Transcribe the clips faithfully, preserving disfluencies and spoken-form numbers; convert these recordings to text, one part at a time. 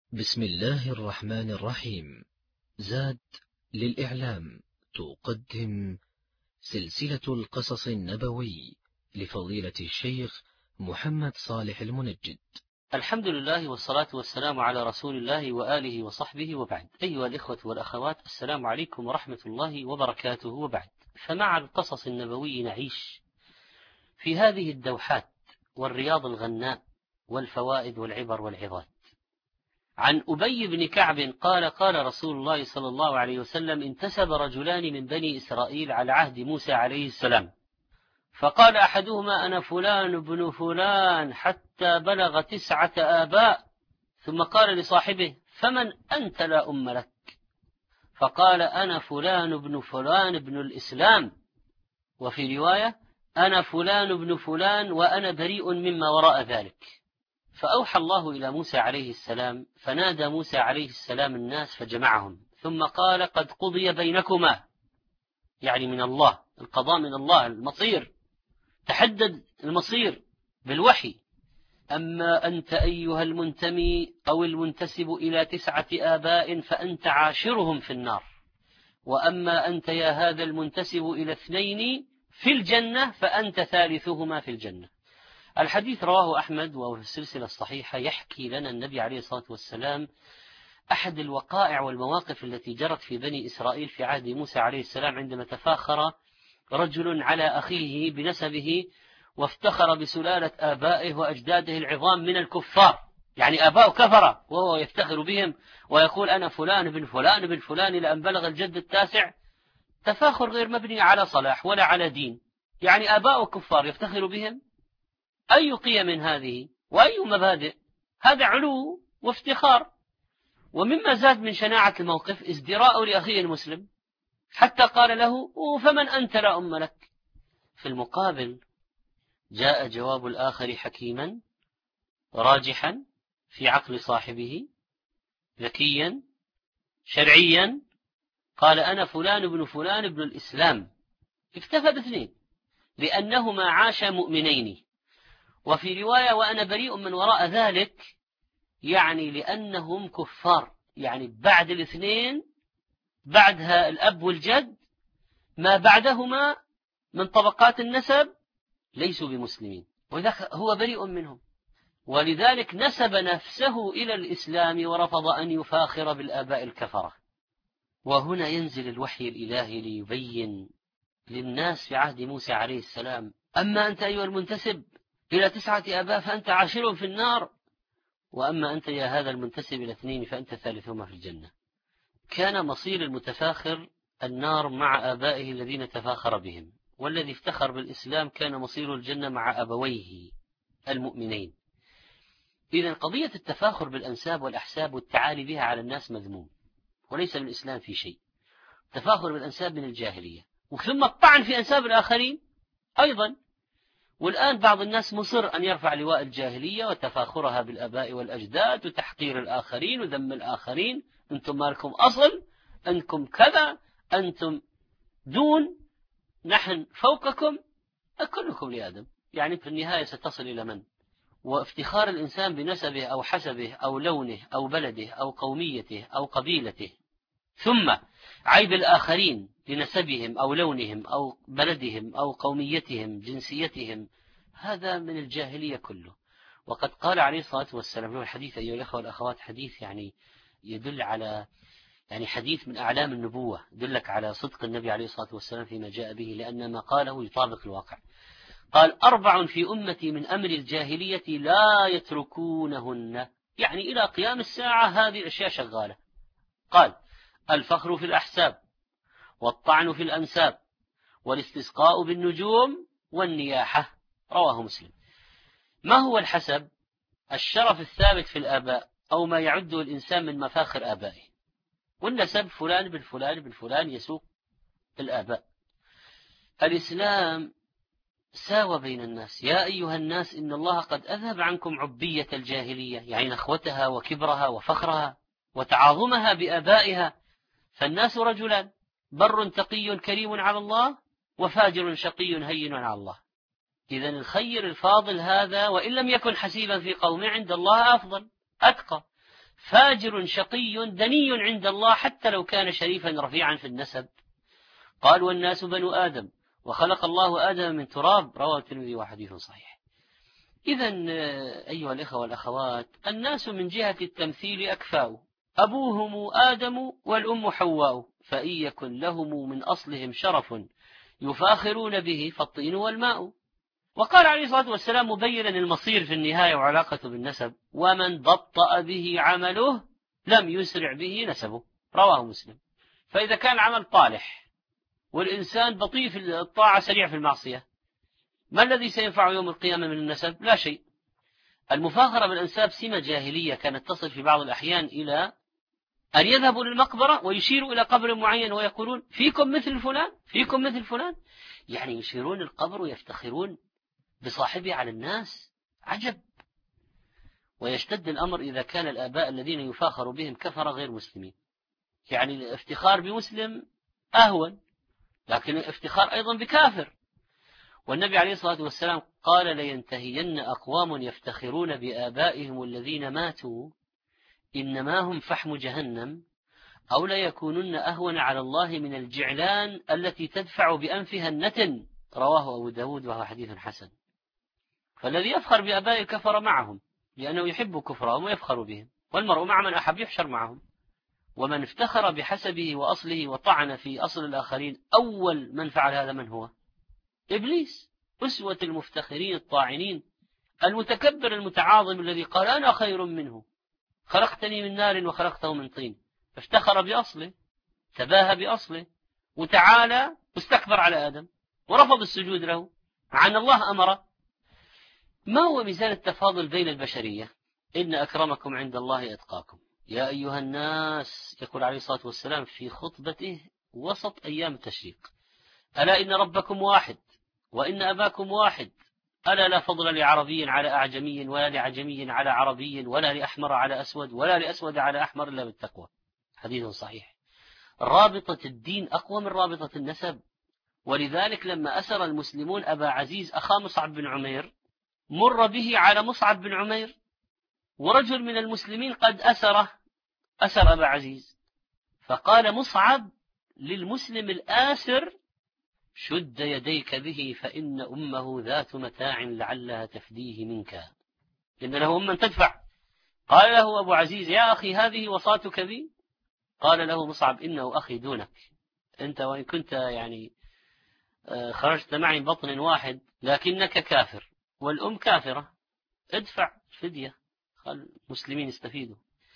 بسم الله الرحمن الرحيم. زاد للإعلام تقدم سلسلة القصص النبوي لفضيلة الشيخ محمد صالح المنجد. الحمد لله والصلاة والسلام على رسول الله وآله وصحبه وبعد. أيها الإخوة والأخوات، السلام عليكم ورحمة الله وبركاته وبعد. فمع القصص النبوي نعيش في هذه الدوحات والرياض الغناء والفوائد والعبر والعظات. عن أبي بن كعب قال قال رسول الله صلى الله عليه وسلم: انتسب رجلان من بني إسرائيل على عهد موسى عليه السلام، فقال أحدهما: أنا فلان بن فلان، حتى بلغ تسعة آباء، ثم قال لصاحبه: فمن أنت لا أم لك؟ فقال: أنا فلان بن فلان بن الإسلام. وفي رواية: أنا فلان بن فلان وأنا بريء مما وراء ذلك. فأوحى الله إلى موسى عليه السلام، فنادى موسى عليه السلام الناس فجمعهم، ثم قال: قد قضي بينكما، يعني من الله، القضاء من الله، المصير، تحدد المصير بالوحي. أما أنت أيها المنتمي أو المنتسب إلى تسعة آباء فأنت عاشرهم في النار، وأما أنت يا هذا المنتسب إلى اثنين في الجنة فأنت ثالثهما في الجنة. الحديث رواه أحمد وهو في السلسلة الصحيحة. يحكي لنا النبي عليه الصلاة والسلام أحد الوقائع والمواقف التي جرت في بني إسرائيل في عهد موسى عليه السلام، عندما تفاخر رجل على أخيه بنسبه وافتخر بسلالة آبائه وأجداده العظام من الكفار، يعني آباء كفرة، وهو يفتخر بهم ويقول: أنا فلان بن فلان بن فلان إلى أن بلغ الجد التاسع. تفاخر غير مبني على صلاح ولا على دين، يعني آباء كفار يفتخر بهم. أي قيم هذه وأي مبادئ؟ هذا علو وافتخار. ومما زاد من شناعة الموقف ازدراء لأخيه المسلم، حتى قال له: فمن أنت لا أم لك؟ في المقابل جاء جواب الآخر حكيما راجحا في عقل صاحبه، ذكيا شرعيا، قال: أنا فلان بن فلان بن الإسلام. اكتفى باثنين لأنهما عاشا مؤمنين. وفي رواية: وأنا بريء من وراء ذلك، يعني لأنهم كفار، يعني بعد الاثنين، بعدها الأب والجد، ما بعدهما من طبقات النسب ليسوا بمسلمين، وذلك هو بريء منهم، ولذلك نسب نفسه إلى الإسلام ورفض أن يفاخر بالآباء الكفرة. وهنا ينزل الوحي الإلهي ليبين للناس في عهد موسى عليه السلام: أما أنت أيها المنتسب إلى تسعة آباء فأنت عاشرهم في النار، وأما أنت يا هذا المنتسب إلى اثنين فأنت ثالثهما في الجنة. كان مصير المتفاخر النار مع آبائه الذين تفاخر بهم، والذي افتخر بالإسلام كان مصير الجنة مع أبويه المؤمنين. إذن قضية التفاخر بالأنساب والأحساب والتعالي بها على الناس مذموم، وليس من الإسلام في شيء. التفاخر بالأنساب من الجاهلية، وثم الطعن في أنساب الآخرين أيضا. والآن بعض الناس مصر أن يرفع لواء الجاهلية وتفاخرها بالآباء والأجداد وتحقير الآخرين وذم الآخرين: أنتم ما لكم أصل، أنكم كذا، أنتم دون، نحن فوقكم، كلكم لآدم. يعني في النهاية ستصل إلى من؟ وافتخار الإنسان بنسبه أو حسبه أو لونه أو بلده أو قوميته أو قبيلته، ثم عيب الآخرين لنسبهم أو لونهم أو بلدهم أو قوميتهم جنسيتهم، هذا من الجاهلية كله. وقد قال عليه الصلاة والسلام في الحديث، أيها الأخوة والأخوات، حديث يعني يدل على يعني حديث من أعلام النبوة، يدلك على صدق النبي عليه الصلاة والسلام فيما جاء به، لأن ما قاله يطابق الواقع. قال: أربع في أمتي من أمر الجاهلية لا يتركونهن، يعني إلى قيام الساعة هذه الأشياء شغالة. قال: الفخر في الأحساب، والطعن في الأنساب، والاستسقاء بالنجوم، والنياحة. رواه مسلم. ما هو الحسب؟ الشرف الثابت في الآباء، أو ما يعده الإنسان من مفاخر آبائه. والنسب فلان بن فلان بن فلان يسوق الآباء. الإسلام ساوى بين الناس: يا أيها الناس إن الله قد أذهب عنكم عبية الجاهلية، يعني نخوتها وكبرها وفخرها وتعاظمها بآبائها. فالناس رجلان: بر تقي كريم على الله، وفاجر شقي هين على الله. إذن الخير الفاضل هذا، وإن لم يكن حسيبا في قومه، عند الله أفضل أتقى. فاجر شقي دني عند الله حتى لو كان شريفا رفيعا في النسب. قال والناس بنو آدم وخلق الله آدم من تراب، رواه الترمذي وحديث صحيح. إذن أيها الإخوة والأخوات، الناس من جهة التمثيل أكفاء، أبوهم آدم والأم حواء، فإن يكن لهم من أصلهم شرف يفاخرون به فالطين والماء. وقال عليه الصلاة والسلام مبينا المصير في النهاية وعلاقته بالنسب: ومن بطأ به عمله لم يسرع به نسبه، رواه مسلم. فإذا كان العمل طالح والإنسان بطيء في الطاعة سريع في المعصية، ما الذي سينفع يوم القيامة من النسب؟ لا شيء. المفاخرة بالأنساب سمة جاهلية كانت تصل في بعض الأحيان إلى أن يذهبوا للمقبرة ويشيروا إلى قبر معين ويقولون فيكم مثل فلان، فيكم مثل فلان، يعني يشيرون القبر ويفتخرون بصاحبه على الناس. عجب. ويشتد الأمر إذا كان الآباء الذين يفاخر بهم كفر غير مسلمين، يعني الافتخار بمسلم أهون، لكن الافتخار أيضا بكافر. والنبي عليه الصلاة والسلام قال: لينتهين أقوام يفتخرون بآبائهم الذين ماتوا إنما هم فحم جهنم، أو ليكونن أهون على الله من الجعلان التي تدفع بأنفها النتن، رواه أبو داود وهو حديث حسن. فالذي يفخر بآبائه كفر معهم لأنه يحب كفرهم ويفخر بهم، والمرء مع من أحب يحشر معهم. ومن افتخر بحسبه وأصله وطعن في أصل الآخرين، أول من فعل هذا من هو؟ إبليس، أسوة المفتخرين الطاعنين، المتكبر المتعاظم الذي قال أنا خير منه، خلقتني من نار وخلقته من طين. افتخر بأصله، تباهى بأصله، وتعالى واستكبر على آدم ورفض السجود له مع أن الله أمره. ما هو ميزان التفاضل بين البشرية؟ إن أكرمكم عند الله أتقاكم. يا أيها الناس، يقول عليه الصلاة والسلام في خطبته وسط أيام التشريق: ألا إن ربكم واحد وإن أباكم واحد، ألا لا فضل لعربي على أعجمي ولا لعجمي على عربي ولا لأحمر على أسود ولا لأسود على أحمر إلا بالتقوى. حديث صحيح. رابطة الدين أقوى من رابطة النسب. ولذلك لما أسر المسلمون أبا عزيز أخا مصعب بن عمير، مر به على مصعب بن عمير ورجل من المسلمين قد أسره، أسر أبا عزيز، فقال مصعب للمسلم الآسر: شد يديك به فإن أمه ذات متاع لعلها تفديه منك، إن له أما تدفع. قال له أبو عزيز: يا أخي هذه وصاتك بي؟ قال له مصعب: إنه أخي دونك، أنت وإن كنت يعني خرجت معي بطن واحد لكنك كافر والأم كافرة، ادفع فدية، خل المسلمين يستفيدوا.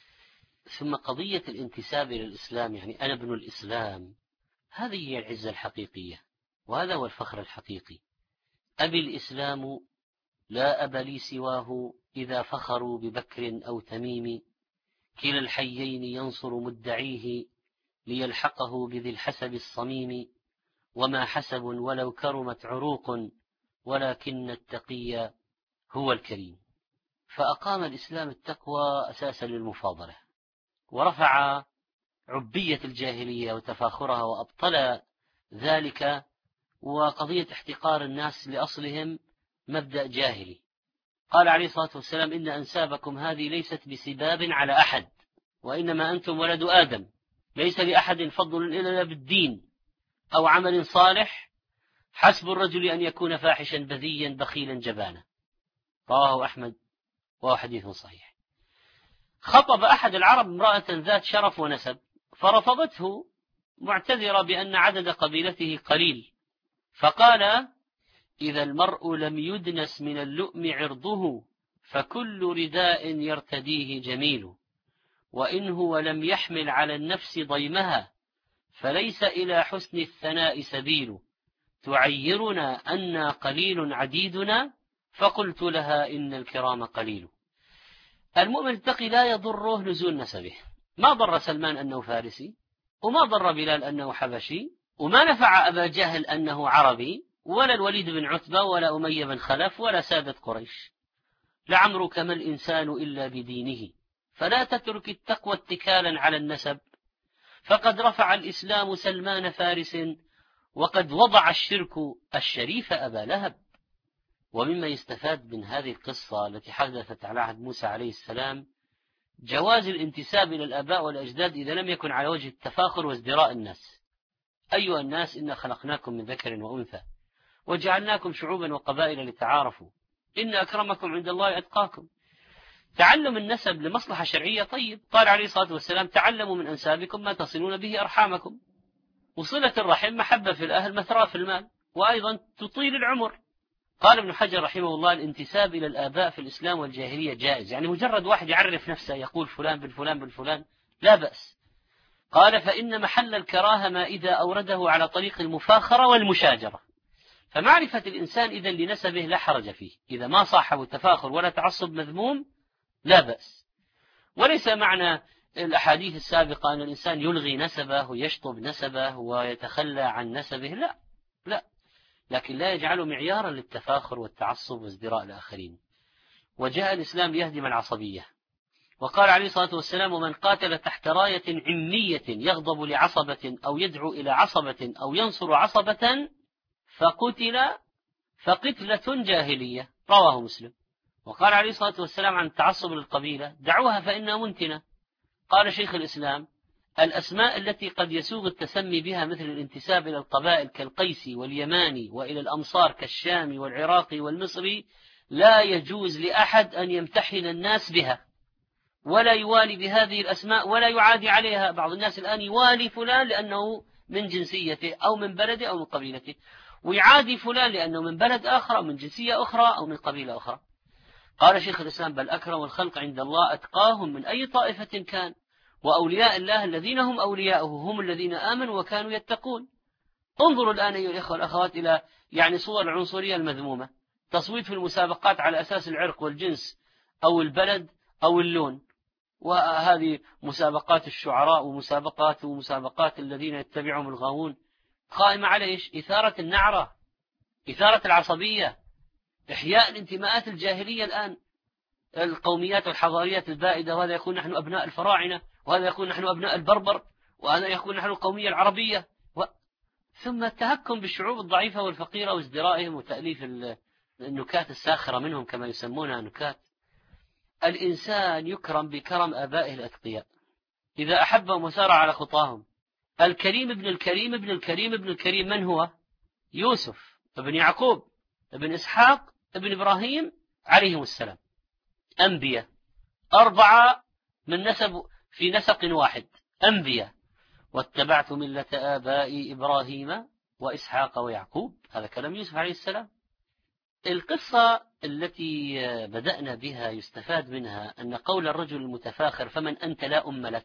ثم قضية الانتساب إلى الإسلام، يعني أنا ابن الإسلام، هذه هي العزة الحقيقية، وهذا هو الفخر الحقيقي. أبي الإسلام لا أب لي سواه، إذا فخروا ببكر أو تميم، كلا الحيين ينصر مدعيه ليلحقه بذي الحسب الصميم، وما حسب ولو كرمت عروق، ولكن التقي هو الكريم. فأقام الإسلام التقوى أساسا للمفاضلة، ورفع عبية الجاهلية وتفاخرها وأبطل ذلك، وقضية احتقار الناس لأصلهم مبدأ جاهلي. قال عليه الصلاة والسلام: إن أنسابكم هذه ليست بسباب على أحد، وإنما أنتم ولد آدم، ليس لأحد فضل إلا بالدين أو عمل صالح، حسب الرجل أن يكون فاحشا بذيا بخيلا جبانا، رواه أحمد وهو حديث صحيح. خطب أحد العرب امرأة ذات شرف ونسب، فرفضته معتذرة بأن عدد قبيلته قليل، فقال: إذا المرء لم يدنس من اللؤم عرضه، فكل رداء يرتديه جميل، وإن هو لم يحمل على النفس ضيمها، فليس إلى حسن الثناء سبيل، تعيرنا أنا قليل عديدنا، فقلت لها إن الكرام قليل. المؤمن التقي لا يضره نزول نسبه. ما ضر سلمان أنه فارسي، وما ضر بلال أنه حبشي، وما نفع أبا جهل أنه عربي، ولا الوليد بن عتبة ولا أمية بن خلف ولا سادة قريش. لعمرك ما الإنسان إلا بدينه، فلا تترك التقوى اتكالا على النسب، فقد رفع الإسلام سلمان فارس، وقد وضع الشرك الشريف أبا لهب. ومما يستفاد من هذه القصة التي حدثت على عهد موسى عليه السلام جواز الانتساب إلى الآباء والأجداد إذا لم يكن على وجه التفاخر وازدراء الناس. أيها الناس إنا خلقناكم من ذكر وأنثى وجعلناكم شعوبا وقبائل لتعارفوا إن أكرمكم عند الله أتقاكم. تعلم النسب لمصلحة شرعية طيب. قال عليه الصلاة والسلام تعلموا من أنسابكم ما تصلون به أرحامكم. وصلة الرحم محبة في الأهل مثراء في المال، وأيضا تطيل العمر. قال ابن حجر رحمه الله الانتساب إلى الآباء في الإسلام والجاهلية جائز، يعني مجرد واحد يعرف نفسه يقول فلان بن فلان بن فلان لا بأس. قال فإن محل الكراهة ما إذا أورده على طريق المفاخرة والمشاجرة. فمعرفة الإنسان إذن لنسبه لا حرج فيه، إذا ما صاحب التفاخر ولا تعصب مذموم لا بأس. وليس معنى الأحاديث السابقة أن الإنسان يلغي نسبه ويشطب نسبه ويتخلى عن نسبه، لا لا، لكن لا يجعله معيارا للتفاخر والتعصب وازدراء الآخرين. وجاء الإسلام ليهدم العصبية، وقال عليه الصلاة والسلام ومن قاتل تحت راية عمية يغضب لعصبة أو يدعو إلى عصبة أو ينصر عصبة فقتل فقتلة جاهلية، رواه مسلم. وقال عليه الصلاة والسلام عن التعصب للقبيلة دعوها فإنها منتنة. قال شيخ الإسلام الأسماء التي قد يسوغ التسمي بها مثل الانتساب إلى القبائل كالقيسي واليماني، وإلى الأمصار كالشامي والعراقي والمصري لا يجوز لأحد أن يمتحن الناس بها ولا يوالي بهذه الأسماء ولا يعادي عليها. بعض الناس الآن يوالي فلان لأنه من جنسيته أو من بلده أو من قبيلته، ويعادي فلان لأنه من بلد آخر أو من جنسية أخرى أو من قبيلة أخرى. قال شيخ الإسلام بل أكرم الخلق عند الله أتقاهم من أي طائفة كان، وأولياء الله الذين هم أولياؤه هم الذين آمنوا وكانوا يتقون. انظروا الآن أيها الإخوة والأخوات إلى يعني صور العنصرية المذمومة، تصويت في المسابقات على أساس العرق والجنس أو البلد أو اللون، وهذه مسابقات الشعراء ومسابقات ومسابقات الذين يتبعهم الغاوون قائمة على إيش؟ إثارة النعرة، إثارة العصبية، إحياء الانتماءات الجاهلية الآن، القوميات والحضاريات البائدة، وهذا يقول نحن أبناء الفراعنة، وهذا يقول نحن أبناء البربر، وهذا يقول نحن القومية العربية، و... ثم التهكم بالشعوب الضعيفة والفقيرة وازدرائهم وتأليف النكات الساخرة منهم كما يسمونها نكات. الإنسان يكرم بكرم آبائه الأتقياء إذا أحبهم وسار على خطاهم. الكريم ابن الكريم ابن الكريم ابن الكريم من هو؟ يوسف ابن يعقوب ابن إسحاق ابن إبراهيم عليهم السلام، أنبياء أربعة من نسب في نسق واحد، أنبياء. واتبعت ملة آبائي إبراهيم وإسحاق ويعقوب، هذا كلام يوسف عليه السلام. القصة التي بدأنا بها يستفاد منها أن قول الرجل المتفاخر فمن أنت لا أم لك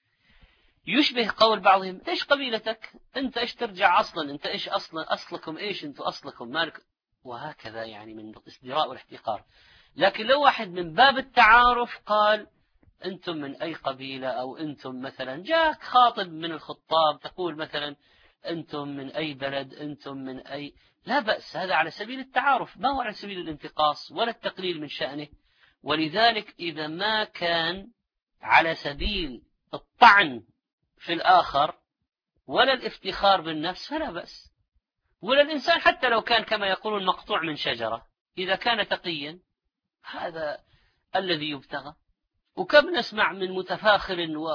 يشبه قول بعضهم إيش قبيلتك أنت، إيش ترجع أصلا أنت، إيش أصلا أصلكم، إيش أنتم أصلكم مالك، وهكذا يعني من الازدراء والاحتقار. لكن لو واحد من باب التعارف قال أنتم من أي قبيلة، أو أنتم مثلا جاك خاطب من الخطاب تقول مثلا أنتم من أي بلد، أنتم من أي، لا بأس، هذا على سبيل التعارف، ما هو على سبيل الانتقاص ولا التقليل من شأنه. ولذلك إذا ما كان على سبيل الطعن في الآخر ولا الافتخار بالنفس فلا بأس. ولا الإنسان حتى لو كان كما يقولون مقطوع من شجرة، إذا كان تقيا هذا الذي يبتغى. وكم نسمع من متفاخر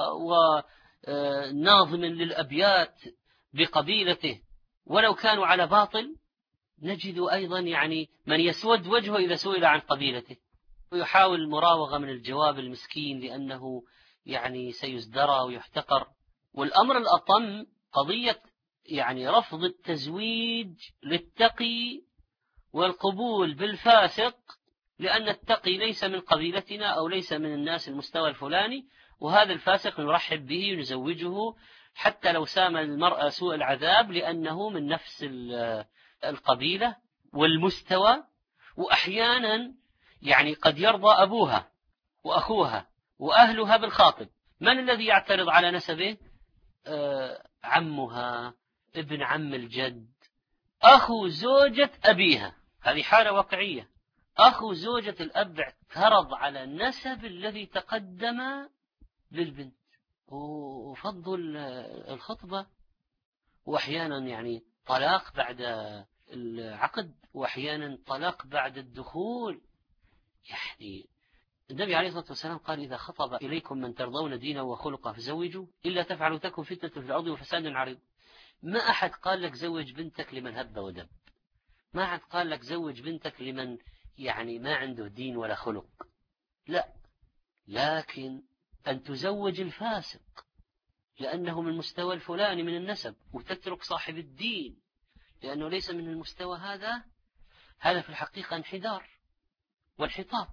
وناظم للأبيات بقبيلته ولو كانوا على باطل، نجد أيضا يعني من يسود وجهه إذا سئل عن قبيلته ويحاول المراوغة من الجواب المسكين لأنه يعني سيزدرى ويحتقر. والأمر الأطم قضية يعني رفض التزويج للتقي والقبول بالفاسق، لأن التقي ليس من قبيلتنا أو ليس من الناس المستوى الفلاني، وهذا الفاسق نرحب به ونزوجه حتى لو سام المرأة سوء العذاب لأنه من نفس القبيلة والمستوى. وأحيانا يعني قد يرضى أبوها وأخوها وأهلها بالخاطب. من الذي يعترض على نسبه؟ آه عمها، ابن عم الجد، أخو زوجة أبيها، هذه حالة واقعية. أخو زوجة الأب اعترض على النسب الذي تقدم للبنت وفضل الخطبة، وأحيانا يعني طلاق بعد العقد، وأحيانا طلاق بعد الدخول. يعني النبي عليه الصلاة والسلام قال إذا خطب إليكم من ترضون دينه وخلقه فزوجوا إلا تفعلوا تكن فتنة في الأرض وفساد عريض. ما أحد قال لك زوج بنتك لمن هب ودب، ما أحد قال لك زوج بنتك لمن يعني ما عنده دين ولا خلق، لا، لكن أن تزوج الفاسق لأنه من المستوى الفلاني من النسب، وتترك صاحب الدين لأنه ليس من المستوى هذا، هذا في الحقيقة انحدار وانحطاط.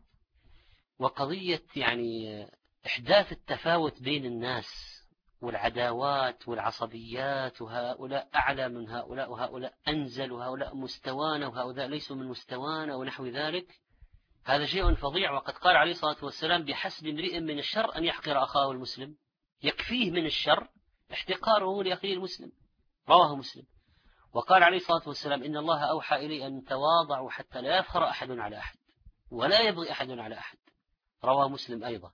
وقضية يعني إحداث التفاوت بين الناس والعداوات والعصبيات، وهؤلاء أعلى من هؤلاء وهؤلاء أنزل وهؤلاء مستوانا وهؤلاء ليسوا من مستوانا ونحو ذلك، هذا شيء فظيع. وقد قال عليه الصلاة والسلام بحسب امرئ من الشر أن يحقر أخاه المسلم، يكفيه من الشر احتقاره لأخيه المسلم، رواه مسلم. وقال عليه الصلاة والسلام إن الله أوحى إلي أن تواضعوا حتى لا يفخر أحد على أحد ولا يبغي أحد على أحد، رواه مسلم أيضا.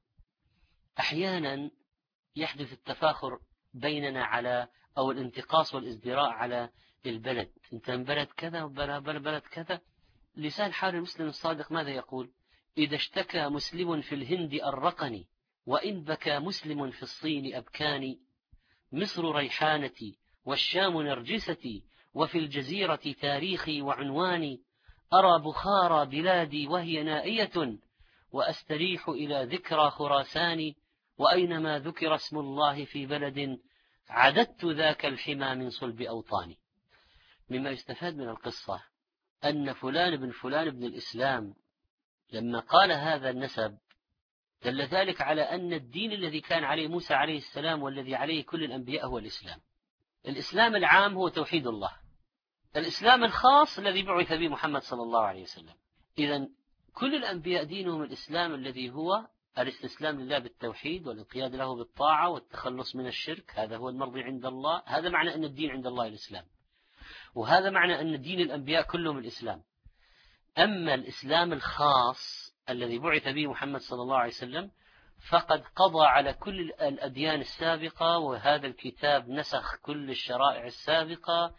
أحيانا يحدث التفاخر بيننا على أو الانتقاص والازدراء على البلد، أنت من بلد كذا وبلد كذا. لسان حال المسلم الصادق ماذا يقول؟ إذا اشتكى مسلم في الهند أرقني، وإن بكى مسلم في الصين أبكاني، مصر ريحانتي والشام نرجستي، وفي الجزيرة تاريخي وعنواني، أرى بخارى بلادي وهي نائية، وأستريح إلى ذكرى خراسان، وأينما ذكر اسم الله في بلد عددت ذاك الحمى من صلب أوطاني. مما يستفاد من القصة أن فلان بن فلان بن الإسلام لما قال هذا النسب دل ذلك على أن الدين الذي كان عليه موسى عليه السلام والذي عليه كل الأنبياء هو الإسلام. الإسلام العام هو توحيد الله، الإسلام الخاص الذي بعث به محمد صلى الله عليه وسلم. إذن كل الأنبياء دينهم الإسلام الذي هو الاستسلام لله بالتوحيد والانقياد له بالطاعة والتخلص من الشرك، هذا هو المرضي عند الله. هذا معنى أن الدين عند الله الإسلام، وهذا معنى أن دين الأنبياء كلهم الإسلام. أما الإسلام الخاص الذي بعث به محمد صلى الله عليه وسلم فقد قضى على كل الأديان السابقة، وهذا الكتاب نسخ كل الشرائع السابقة،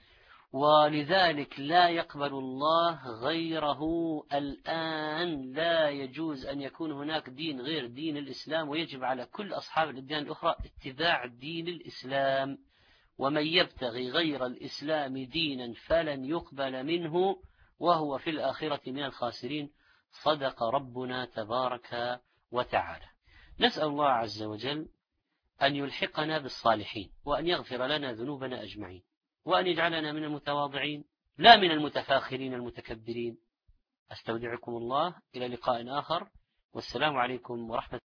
ولذلك لا يقبل الله غيره الآن. لا يجوز أن يكون هناك دين غير دين الإسلام، ويجب على كل أصحاب الأديان الأخرى اتباع دين الإسلام. ومن يبتغي غير الإسلام دينا فلن يقبل منه وهو في الآخرة من الخاسرين. صدق ربنا تبارك وتعالى. نسأل الله عز وجل أن يلحقنا بالصالحين، وأن يغفر لنا ذنوبنا أجمعين، وأن يجعلنا من المتواضعين لا من المتفاخرين المتكبرين. أستودعكم الله إلى لقاء آخر، والسلام عليكم ورحمة